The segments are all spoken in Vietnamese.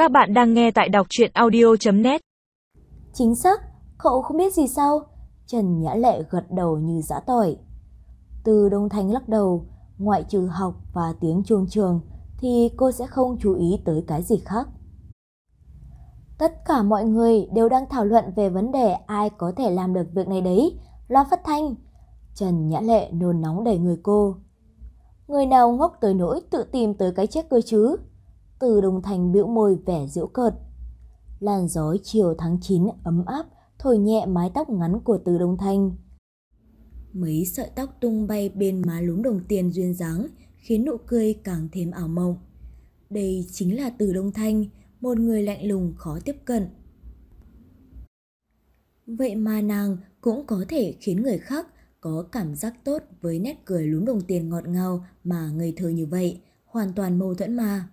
Các bạn đang nghe tại đọc truyện audio.net. Chính xác, cậu không biết gì sao? Trần Nhã Lệ gật đầu như giã tỏi. Từ Đông Thanh lắc đầu, ngoại trừ học và tiếng chuông trường thì cô sẽ không chú ý tới cái gì khác. Tất cả mọi người đều đang thảo luận về vấn đề ai có thể làm được việc này đấy, loa phát thanh. Trần Nhã Lệ nôn nóng đẩy người cô. Người nào ngốc tới nỗi tự tìm tới cái chết cơ chứ? Từ Đông Thanh bĩu môi vẻ giễu cợt. Làn gió chiều tháng 9 ấm áp thổi nhẹ mái tóc ngắn của Từ Đông Thanh. Mấy sợi tóc tung bay bên má lúm đồng tiền duyên dáng khiến nụ cười càng thêm ảo mộng. Đây chính là Từ Đông Thanh, một người lạnh lùng khó tiếp cận. Vậy mà nàng cũng có thể khiến người khác có cảm giác tốt với nét cười lúm đồng tiền ngọt ngào mà ngây thơ như vậy, hoàn toàn mâu thuẫn mà.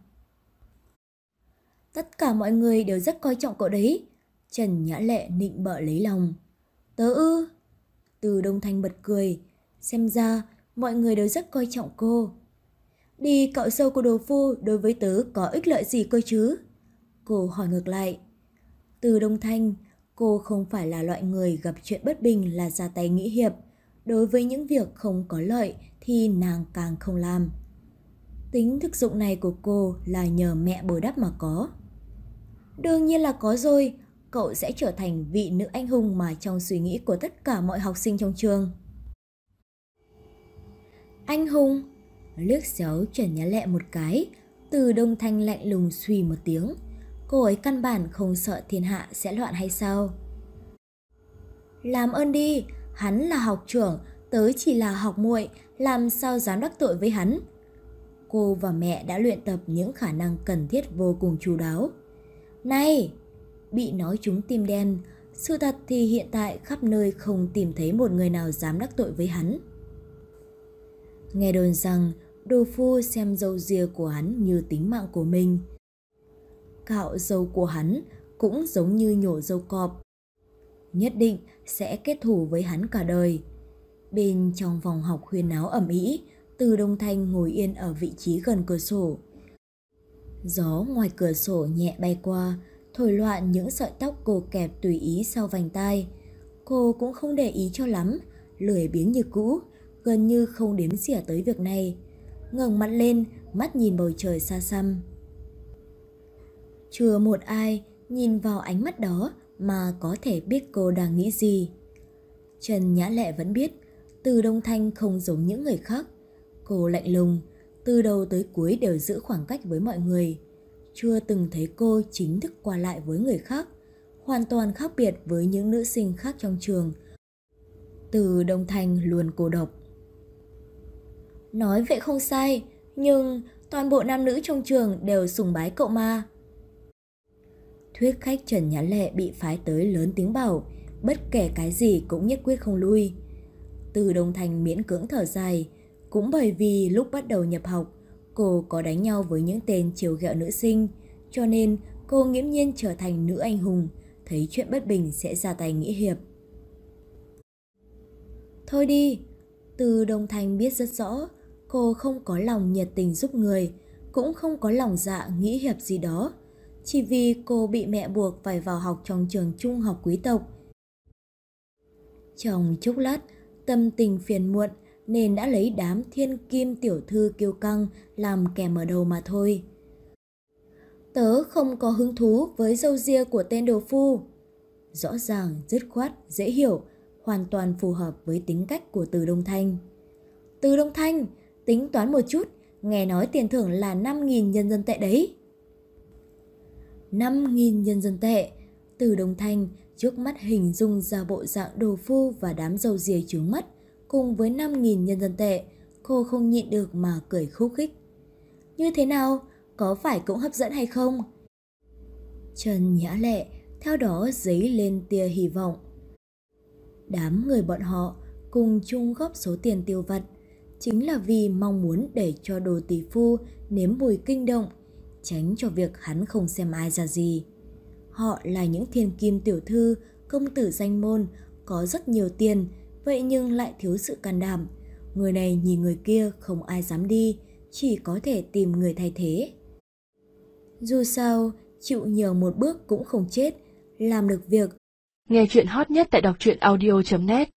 Tất cả mọi người đều rất coi trọng cậu đấy. Trần Nhã Lệ nịnh bợ lấy lòng. Tớ ư? Từ Đông Thanh bật cười. Xem ra mọi người đều rất coi trọng cô. Đi cạo râu của đồ phu đối với tớ có ích lợi gì cơ chứ? Cô hỏi ngược lại. Từ Đông Thanh, cô không phải là loại người gặp chuyện bất bình là ra tay nghĩ hiệp. Đối với những việc không có lợi thì nàng càng không làm. Tính thực dụng này của cô là nhờ mẹ bồi đắp mà có. Đương nhiên là có rồi, cậu sẽ trở thành vị nữ anh hùng mà trong suy nghĩ của tất cả mọi học sinh trong trường. Anh hùng? Liếc xéo Trần Nhã Lệ một cái, Từ Đông Thanh lạnh lùng suy một tiếng. Cô ấy căn bản không sợ thiên hạ sẽ loạn hay sao? Làm ơn đi, hắn là học trưởng, tớ chỉ là học muội, làm sao dám đắc tội với hắn? Cô và mẹ đã luyện tập những khả năng cần thiết vô cùng chu đáo. Này! Bị nói trúng tim đen, sự thật thì hiện tại khắp nơi không tìm thấy một người nào dám đắc tội với hắn. Nghe đồn rằng đồ phu xem râu ria của hắn như tính mạng của mình. Cạo râu của hắn cũng giống như nhổ râu cọp. Nhất định sẽ kết thù với hắn cả đời. Bên trong phòng học huyên náo ầm ĩ, Từ Đông Thanh ngồi yên ở vị trí gần cửa sổ. Gió ngoài cửa sổ nhẹ bay qua, thổi loạn những sợi tóc cô kẹp tùy ý sau vành tai. Cô cũng không để ý cho lắm, lười biếng như cũ, gần như không đếm xỉa tới việc này. Ngẩng mặt lên, mắt nhìn bầu trời xa xăm. Chưa một ai nhìn vào ánh mắt đó mà có thể biết cô đang nghĩ gì. Trần Nhã Lệ vẫn biết, Từ Đông Thanh không giống những người khác. Cô lạnh lùng, từ đầu tới cuối đều giữ khoảng cách với mọi người. Chưa từng thấy cô chính thức qua lại với người khác, hoàn toàn khác biệt với những nữ sinh khác trong trường. Từ Đông Thanh luôn cô độc. Nói vậy không sai, nhưng toàn bộ nam nữ trong trường đều sùng bái cậu mà. Thuyết khách Trần Nhã Lệ bị phái tới lớn tiếng bảo, bất kể cái gì cũng nhất quyết không lui. Từ Đông Thanh miễn cưỡng thở dài, cũng bởi vì lúc bắt đầu nhập học, cô có đánh nhau với những tên trêu ghẹo nữ sinh, cho nên cô nghiễm nhiên trở thành nữ anh hùng, thấy chuyện bất bình sẽ ra tay nghĩa hiệp. Thôi đi, Từ Đông Thanh biết rất rõ, cô không có lòng nhiệt tình giúp người, cũng không có lòng dạ nghĩa hiệp gì đó, chỉ vì cô bị mẹ buộc phải vào học trong trường trung học quý tộc. Trong chốc lát, tâm tình phiền muộn nên đã lấy đám thiên kim tiểu thư kiêu căng làm kèm ở đầu mà thôi. Tớ không có hứng thú với râu ria của tên đồ phu. Rõ ràng, dứt khoát, dễ hiểu, hoàn toàn phù hợp với tính cách của Từ Đông Thanh. Từ Đông Thanh, tính toán một chút, nghe nói tiền thưởng là 5.000 nhân dân tệ đấy. 5.000 nhân dân tệ. Từ Đông Thanh trước mắt hình dung ra bộ dạng đồ phu và đám râu ria trướng mắt, cùng với 5.000 nhân dân tệ, cô không nhịn được mà cười khúc khích. Như thế nào? Có phải cũng hấp dẫn hay không? Trần Nhã Lệ theo đó dấy lên tia hy vọng. Đám người bọn họ cùng chung góp số tiền tiêu vặt, chính là vì mong muốn để cho đồ tỷ phu nếm mùi kinh động, tránh cho việc hắn không xem ai ra gì. Họ là những thiên kim tiểu thư, công tử danh môn, có rất nhiều tiền, vậy nhưng lại thiếu sự can đảm. Người này nhìn người kia không ai dám đi, chỉ có thể tìm người thay thế. Dù sao chịu nhiều một bước cũng không chết, làm được việc. Nghe chuyện hot nhất tại đọc truyện audio.net